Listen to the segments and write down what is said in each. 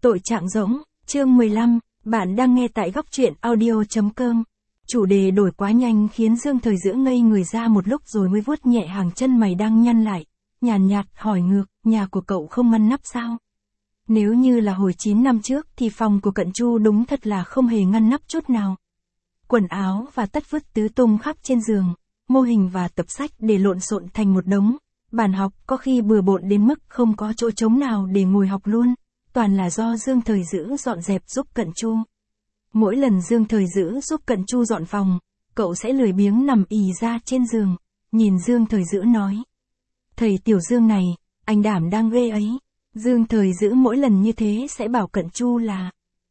Tội trạng rỗng, chương 15, bạn đang nghe tại góc truyện audio.com. Chủ đề đổi quá nhanh khiến Dương Thời Dữ ngây người ra một lúc rồi mới vuốt nhẹ hàng chân mày đang nhăn lại, nhàn nhạt hỏi ngược, nhà của cậu không ngăn nắp sao? Nếu như là hồi 9 năm trước thì phòng của Cận Chu đúng thật là không hề ngăn nắp chút nào. Quần áo và tất vứt tứ tung khắp trên giường, mô hình và tập sách để lộn xộn thành một đống, bàn học có khi bừa bộn đến mức không có chỗ trống nào để ngồi học luôn, toàn là do Dương Thời Dữ dọn dẹp giúp Cận Chu. Mỗi lần Dương Thời Dữ giúp Cận Chu dọn phòng, cậu sẽ lười biếng nằm ì ra trên giường, nhìn Dương Thời Dữ nói. Thầy Tiểu Dương này, anh đảm đang ghê ấy. Dương Thời Dữ mỗi lần như thế sẽ bảo Cận Chu là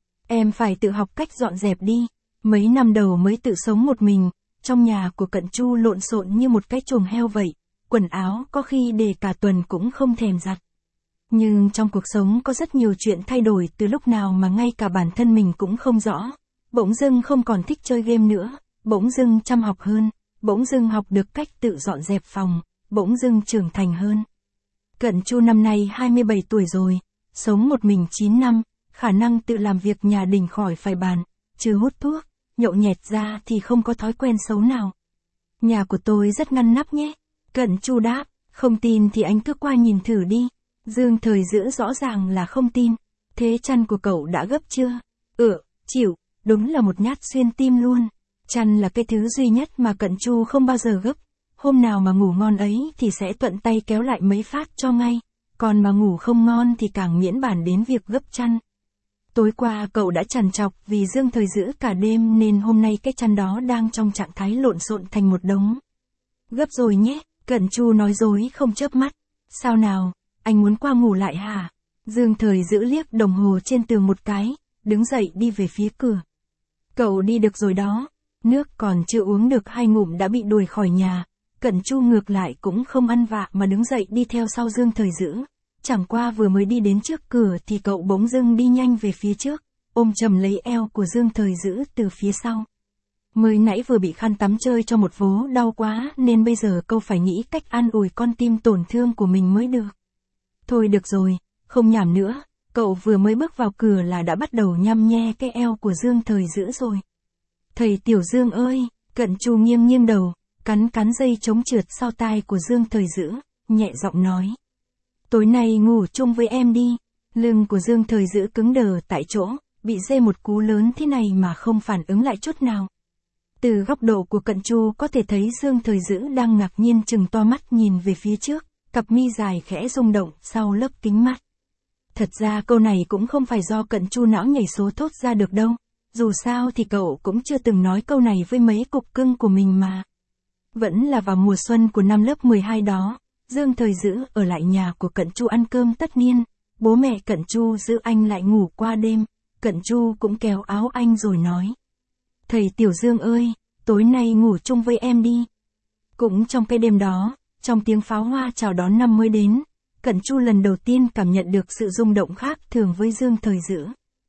em phải tự học cách dọn dẹp đi. Mấy năm đầu mới tự sống một mình, trong nhà của Cận Chu lộn xộn như một cái chuồng heo vậy, quần áo có khi để cả tuần cũng không thèm giặt. Nhưng trong cuộc sống có rất nhiều chuyện thay đổi từ lúc nào mà ngay cả bản thân mình cũng không rõ. Bỗng dưng không còn thích chơi game nữa, bỗng dưng chăm học hơn, bỗng dưng học được cách tự dọn dẹp phòng, bỗng dưng trưởng thành hơn. Cận Chu năm nay 27 tuổi rồi, sống một mình 9 năm, khả năng tự làm việc nhà đình khỏi phải bàn, trừ hút thuốc, nhậu nhẹt ra thì không có thói quen xấu nào. Nhà của tôi rất ngăn nắp nhé. Cận Chu đáp, không tin thì anh cứ qua nhìn thử đi. Dương Thời Dữ rõ ràng là không tin. Thế chăn của cậu đã gấp chưa? Chịu, đúng là một nhát xuyên tim luôn. Chăn là cái thứ duy nhất mà Cận Chu không bao giờ gấp. Hôm nào mà ngủ ngon ấy thì sẽ thuận tay kéo lại mấy phát cho ngay. Còn mà ngủ không ngon thì càng miễn bàn đến việc gấp chăn. Tối qua cậu đã trằn trọc vì Dương Thời Dữ cả đêm nên hôm nay cái chăn đó đang trong trạng thái lộn xộn thành một đống. Gấp rồi nhé, Cận Chu nói dối không chớp mắt. Sao nào, anh muốn qua ngủ lại hả? Dương Thời Dữ liếc đồng hồ trên tường một cái, đứng dậy đi về phía cửa. Cậu đi được rồi đó, nước còn chưa uống được 2 ngụm đã bị đuổi khỏi nhà. Cận Chu ngược lại cũng không ăn vạ mà đứng dậy đi theo sau Dương Thời Dữ. Chẳng qua vừa mới đi đến trước cửa thì cậu bỗng dưng đi nhanh về phía trước, ôm chầm lấy eo của Dương Thời Dữ từ phía sau. Mới nãy vừa bị khăn tắm chơi cho một vố đau quá nên bây giờ cậu phải nghĩ cách an ủi con tim tổn thương của mình mới được. Thôi được rồi, không nhảm nữa, cậu vừa mới bước vào cửa là đã bắt đầu nhăm nhe cái eo của Dương Thời Dữ rồi. Thầy Tiểu Dương ơi, Cận Chu nghiêng đầu, cắn dây chống trượt sau tai của Dương Thời Dữ, nhẹ giọng nói. Tối nay ngủ chung với em đi. Lưng của Dương Thời Dữ cứng đờ tại chỗ, bị dê một cú lớn thế này mà không phản ứng lại chút nào. Từ góc độ của Cận Chu có thể thấy Dương Thời Dữ đang ngạc nhiên trừng to mắt nhìn về phía trước, cặp mi dài khẽ rung động sau lớp kính mắt. Thật ra câu này cũng không phải do Cận Chu não nhảy số thốt ra được đâu, dù sao thì cậu cũng chưa từng nói câu này với mấy cục cưng của mình mà. Vẫn là vào mùa xuân của năm lớp 12 đó, Dương Thời Dữ ở lại nhà của Cận Chu ăn cơm tất niên, bố mẹ Cận Chu giữ anh lại ngủ qua đêm, Cận Chu cũng kéo áo anh rồi nói. Thầy Tiểu Dương ơi, tối nay ngủ chung với em đi. Cũng trong cái đêm đó, trong tiếng pháo hoa chào đón năm mới đến, Cận Chu lần đầu tiên cảm nhận được sự rung động khác thường với Dương Thời Dữ.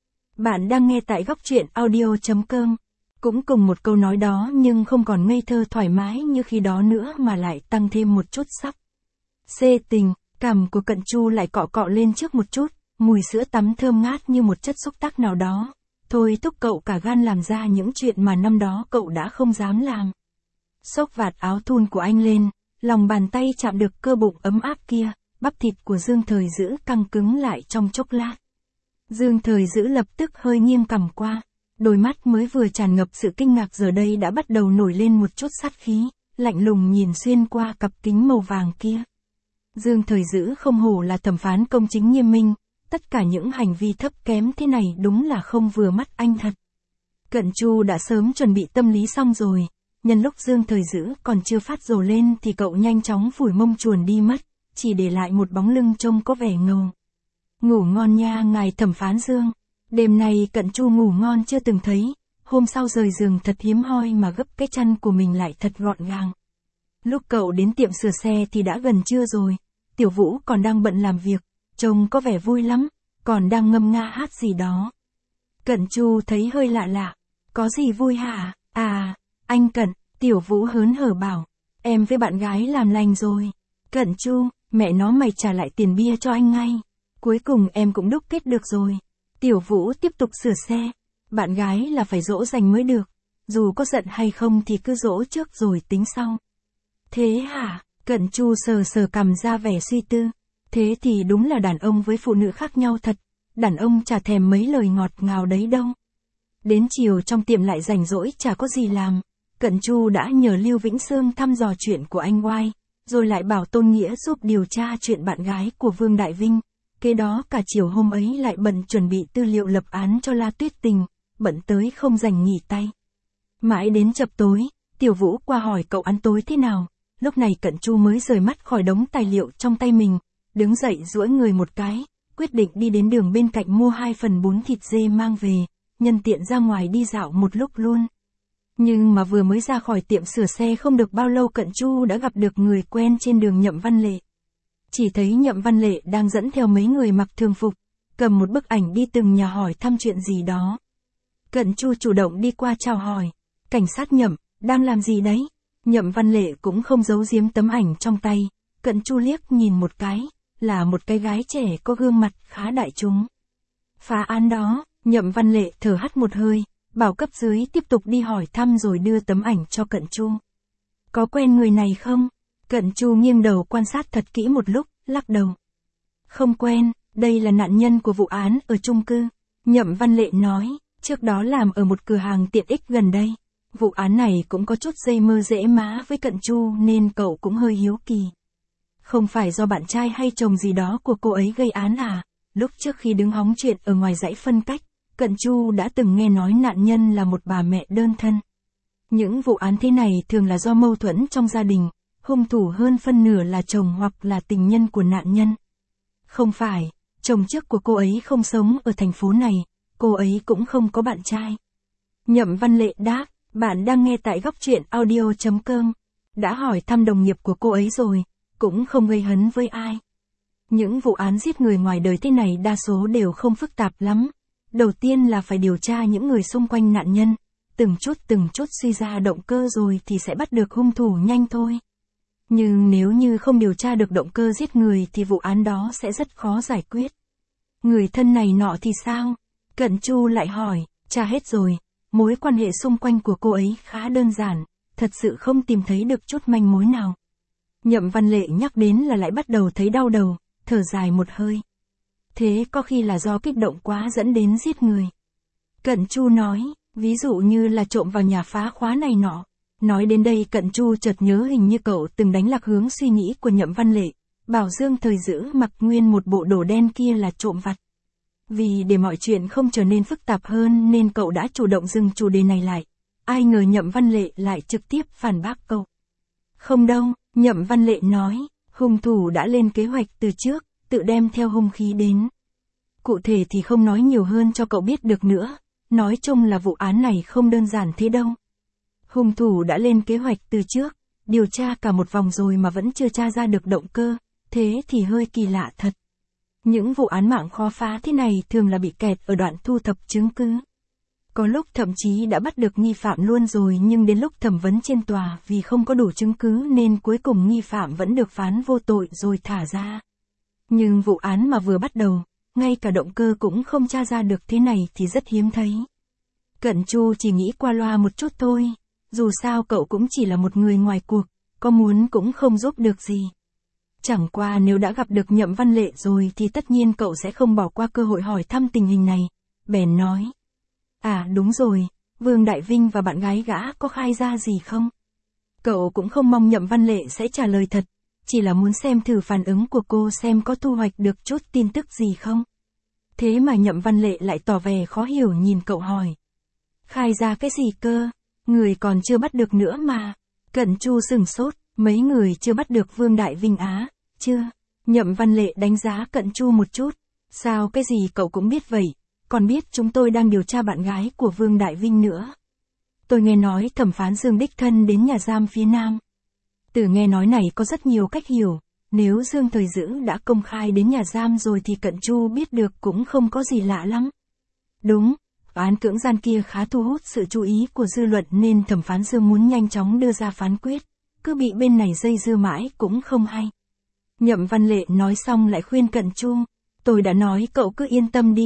Bạn đang nghe tại góc truyện audio.com. Cũng cùng một câu nói đó nhưng không còn ngây thơ thoải mái như khi đó nữa mà lại tăng thêm một chút sắc. Xê tình, cằm của Cận Chu lại cọ lên trước một chút, mùi sữa tắm thơm ngát như một chất xúc tác nào đó. Thôi thúc cậu cả gan làm ra những chuyện mà năm đó cậu đã không dám làm. Xốc vạt áo thun của anh lên, lòng bàn tay chạm được cơ bụng ấm áp kia, bắp thịt của Dương Thời Dữ căng cứng lại trong chốc lát. Dương Thời Dữ lập tức hơi nghiêng cằm qua, đôi mắt mới vừa tràn ngập sự kinh ngạc giờ đây đã bắt đầu nổi lên một chút sát khí, lạnh lùng nhìn xuyên qua cặp kính màu vàng kia. Dương Thời Dữ không hổ là thẩm phán công chính nghiêm minh, tất cả những hành vi thấp kém thế này đúng là không vừa mắt anh thật. Cận Chu đã sớm chuẩn bị tâm lý xong rồi, nhân lúc Dương Thời Dữ còn chưa phát rồ lên thì cậu nhanh chóng phủi mông chuồn đi mất, chỉ để lại một bóng lưng trông có vẻ ngầu. Ngủ ngon nha ngài thẩm phán Dương. Đêm nay Cận Chu ngủ ngon chưa từng thấy, hôm sau rời giường thật hiếm hoi mà gấp cái chăn của mình lại thật gọn gàng. Lúc cậu đến tiệm sửa xe thì đã gần trưa rồi, Tiểu Vũ còn đang bận làm việc, trông có vẻ vui lắm, còn đang ngâm nga hát gì đó. Cận Chu thấy hơi lạ lạ, có gì vui hả? À, anh Cận, Tiểu Vũ hớn hở bảo, em với bạn gái làm lành rồi. Cận Chu, mẹ nó mày trả lại tiền bia cho anh ngay. Cuối cùng em cũng đúc kết được rồi. Tiểu Vũ tiếp tục sửa xe. Bạn gái là phải dỗ dành mới được. Dù có giận hay không thì cứ dỗ trước rồi tính sau. Thế hả? Cận Chu sờ sờ cằm ra vẻ suy tư. Thế thì đúng là đàn ông với phụ nữ khác nhau thật. Đàn ông chả thèm mấy lời ngọt ngào đấy đâu. Đến chiều trong tiệm lại rảnh rỗi chả có gì làm. Cận Chu đã nhờ Lưu Vĩnh Sương thăm dò chuyện của anh Oai, rồi lại bảo Tôn Nghĩa giúp điều tra chuyện bạn gái của Vương Đại Vinh. Kế đó cả chiều hôm ấy lại bận chuẩn bị tư liệu lập án cho La Tuyết Tình, bận tới không rảnh nghỉ tay. Mãi đến chập tối, Tiểu Vũ qua hỏi cậu ăn tối thế nào. Lúc này Cận Chu mới rời mắt khỏi đống tài liệu trong tay mình, đứng dậy duỗi người một cái, quyết định đi đến đường bên cạnh mua 2/4 thịt dê mang về, nhân tiện ra ngoài đi dạo một lúc luôn. Nhưng mà vừa mới ra khỏi tiệm sửa xe không được bao lâu Cận Chu đã gặp được người quen trên đường Nhậm Văn Lệ. Chỉ thấy Nhậm Văn Lệ đang dẫn theo mấy người mặc thường phục, cầm một bức ảnh đi từng nhà hỏi thăm chuyện gì đó. Cận Chu chủ động đi qua chào hỏi. Cảnh sát Nhậm, đang làm gì đấy? Nhậm Văn Lệ cũng không giấu giếm tấm ảnh trong tay. Cận Chu liếc nhìn một cái, là một cái gái trẻ có gương mặt khá đại chúng. Phá án đó, Nhậm Văn Lệ thở hắt một hơi, bảo cấp dưới tiếp tục đi hỏi thăm rồi đưa tấm ảnh cho Cận Chu. Có quen người này không? Cận Chu nghiêng đầu quan sát thật kỹ một lúc, lắc đầu. Không quen, đây là nạn nhân của vụ án ở chung cư. Nhậm Văn Lệ nói, trước đó làm ở một cửa hàng tiện ích gần đây. Vụ án này cũng có chút dây mơ rễ má với Cận Chu nên cậu cũng hơi hiếu kỳ. Không phải do bạn trai hay chồng gì đó của cô ấy gây án à? Lúc trước khi đứng hóng chuyện ở ngoài dãy phân cách, Cận Chu đã từng nghe nói nạn nhân là một bà mẹ đơn thân. Những vụ án thế này thường là do mâu thuẫn trong gia đình, hung thủ hơn phân nửa là chồng hoặc là tình nhân của nạn nhân. Không phải, chồng trước của cô ấy không sống ở thành phố này, cô ấy cũng không có bạn trai. Nhậm Văn Lệ đáp, bạn đang nghe tại góc truyện audio.com. Đã hỏi thăm đồng nghiệp của cô ấy rồi, cũng không gây hấn với ai. Những vụ án giết người ngoài đời thế này đa số đều không phức tạp lắm. Đầu tiên là phải điều tra những người xung quanh nạn nhân, từng chút suy ra động cơ rồi thì sẽ bắt được hung thủ nhanh thôi. Nhưng nếu như không điều tra được động cơ giết người thì vụ án đó sẽ rất khó giải quyết. Người thân này nọ thì sao? Cận Chu lại hỏi, tra hết rồi, mối quan hệ xung quanh của cô ấy khá đơn giản, thật sự không tìm thấy được chút manh mối nào. Nhậm Văn Lệ nhắc đến là lại bắt đầu thấy đau đầu, thở dài một hơi. Thế có khi là do kích động quá dẫn đến giết người. Cận Chu nói, ví dụ như là trộm vào nhà phá khóa này nọ. Nói đến đây Cận Chu chợt nhớ hình như cậu từng đánh lạc hướng suy nghĩ của Nhậm Văn Lệ, bảo Dương Thời Dữ mặc nguyên một bộ đồ đen kia là trộm vặt. Vì để mọi chuyện không trở nên phức tạp hơn nên cậu đã chủ động dừng chủ đề này lại. Ai ngờ Nhậm Văn Lệ lại trực tiếp phản bác cậu. Không đâu, Nhậm Văn Lệ nói, hung thủ đã lên kế hoạch từ trước, tự đem theo hung khí đến. Cụ thể thì không nói nhiều hơn cho cậu biết được nữa, nói chung là vụ án này không đơn giản thế đâu. Hung thủ đã lên kế hoạch từ trước, điều tra cả một vòng rồi mà vẫn chưa tra ra được động cơ, thế thì hơi kỳ lạ thật. Những vụ án mạng khó phá thế này thường là bị kẹt ở đoạn thu thập chứng cứ. Có lúc thậm chí đã bắt được nghi phạm luôn rồi nhưng đến lúc thẩm vấn trên tòa vì không có đủ chứng cứ nên cuối cùng nghi phạm vẫn được phán vô tội rồi thả ra. Nhưng vụ án mà vừa bắt đầu, ngay cả động cơ cũng không tra ra được thế này thì rất hiếm thấy. Cận Chu chỉ nghĩ qua loa một chút thôi, dù sao cậu cũng chỉ là một người ngoài cuộc, có muốn cũng không giúp được gì. Chẳng qua nếu đã gặp được Nhậm Văn Lệ rồi thì tất nhiên cậu sẽ không bỏ qua cơ hội hỏi thăm tình hình này. Bèn nói. À đúng rồi, Vương Đại Vinh và bạn gái gã có khai ra gì không? Cậu cũng không mong Nhậm Văn Lệ sẽ trả lời thật, chỉ là muốn xem thử phản ứng của cô xem có thu hoạch được chút tin tức gì không. Thế mà Nhậm Văn Lệ lại tỏ vẻ khó hiểu nhìn cậu hỏi. Khai ra cái gì cơ? Người còn chưa bắt được nữa mà. Cận Chu sửng sốt, mấy người chưa bắt được Vương Đại Vinh á? Chưa. Nhậm Văn Lệ đánh giá Cận Chu một chút. Sao cái gì cậu cũng biết vậy? Còn biết chúng tôi đang điều tra bạn gái của Vương Đại Vinh nữa. Tôi nghe nói thẩm phán Dương đích thân đến nhà giam phía Nam. Từ nghe nói này có rất nhiều cách hiểu. Nếu Dương Thời Dữ đã công khai đến nhà giam rồi thì Cận Chu biết được cũng không có gì lạ lắm. Đúng, án cưỡng gian kia khá thu hút sự chú ý của dư luận nên thẩm phán Dương muốn nhanh chóng đưa ra phán quyết. Cứ bị bên này dây dưa mãi cũng không hay. Nhậm Văn Lệ nói xong lại khuyên Cận Chu. Tôi đã nói cậu cứ yên tâm đi.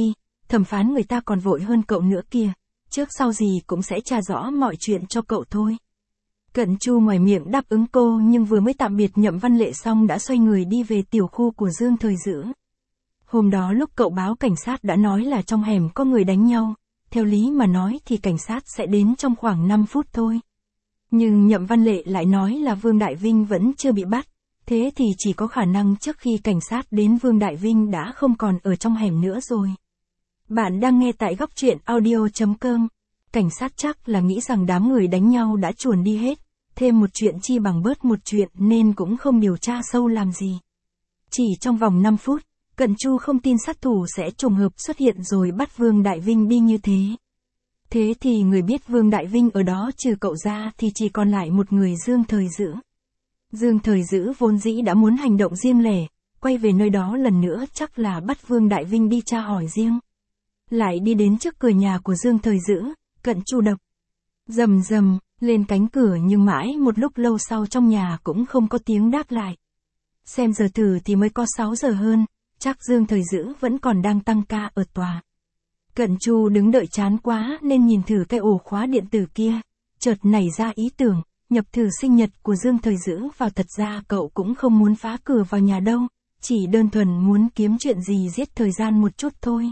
thẩm phán người ta còn vội hơn cậu nữa kìa, trước sau gì cũng sẽ tra rõ mọi chuyện cho cậu thôi. Cận Chu ngoài miệng đáp ứng cô nhưng vừa mới tạm biệt Nhậm Văn Lệ xong đã xoay người đi về tiểu khu của Dương Thời Dữ. Hôm đó lúc cậu báo cảnh sát đã nói là trong hẻm có người đánh nhau, theo lý mà nói thì cảnh sát sẽ đến trong khoảng 5 phút thôi. Nhưng Nhậm Văn Lệ lại nói là Vương Đại Vinh vẫn chưa bị bắt, thế thì chỉ có khả năng trước khi cảnh sát đến Vương Đại Vinh đã không còn ở trong hẻm nữa rồi. Bạn đang nghe tại góc truyện audio.com. Cảnh sát chắc là nghĩ rằng đám người đánh nhau đã chuồn đi hết, thêm một chuyện chi bằng bớt một chuyện nên cũng không điều tra sâu làm gì. Chỉ trong vòng 5 phút, Cận Chu không tin sát thủ sẽ trùng hợp xuất hiện rồi bắt Vương Đại Vinh đi như thế. Thế thì người biết Vương Đại Vinh ở đó trừ cậu ra thì chỉ còn lại một người Dương Thời Dữ. Dương Thời Dữ vốn dĩ đã muốn hành động riêng lẻ, quay về nơi đó lần nữa chắc là bắt Vương Đại Vinh đi tra hỏi riêng. Lại đi đến trước cửa nhà của Dương Thời Dữ, Cận Chu đập rầm rầm lên cánh cửa nhưng mãi một lúc lâu sau trong nhà cũng không có tiếng đáp lại. Xem giờ thử thì mới có 6 giờ hơn, chắc Dương Thời Dữ vẫn còn đang tăng ca ở tòa. Cận Chu đứng đợi chán quá nên nhìn thử cái ổ khóa điện tử kia, chợt nảy ra ý tưởng, nhập thử sinh nhật của Dương Thời Dữ vào. Thật ra cậu cũng không muốn phá cửa vào nhà đâu, chỉ đơn thuần muốn kiếm chuyện gì giết thời gian một chút thôi.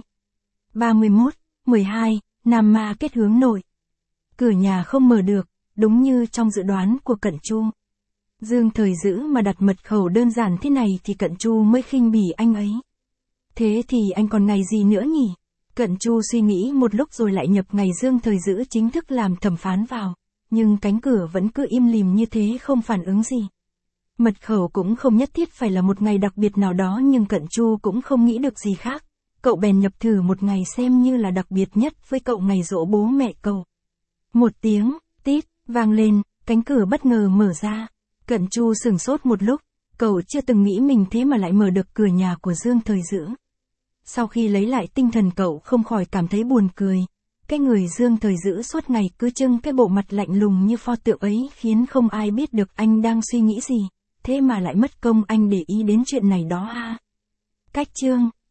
31/12, Nam Ma kết hướng nội. Cửa nhà không mở được, đúng như trong dự đoán của Cận Chu. Dương Thời Dữ mà đặt mật khẩu đơn giản thế này thì Cận Chu mới khinh bỉ anh ấy. Thế thì anh còn ngày gì nữa nhỉ? Cận Chu suy nghĩ một lúc rồi lại nhập ngày Dương Thời Dữ chính thức làm thẩm phán vào, nhưng cánh cửa vẫn cứ im lìm như thế không phản ứng gì. Mật khẩu cũng không nhất thiết phải là một ngày đặc biệt nào đó nhưng Cận Chu cũng không nghĩ được gì khác. Cậu bèn nhập thử một ngày xem như là đặc biệt nhất với cậu ngày giỗ bố mẹ cậu. Một tiếng, tít, vang lên, cánh cửa bất ngờ mở ra. Cận Chu sửng sốt một lúc, cậu chưa từng nghĩ mình thế mà lại mở được cửa nhà của Dương Thời Dữ. Sau khi lấy lại tinh thần cậu không khỏi cảm thấy buồn cười. Cái người Dương Thời Dữ suốt ngày cứ trưng cái bộ mặt lạnh lùng như pho tượng ấy khiến không ai biết được anh đang suy nghĩ gì, thế mà lại mất công anh để ý đến chuyện này đó ha. Cách chương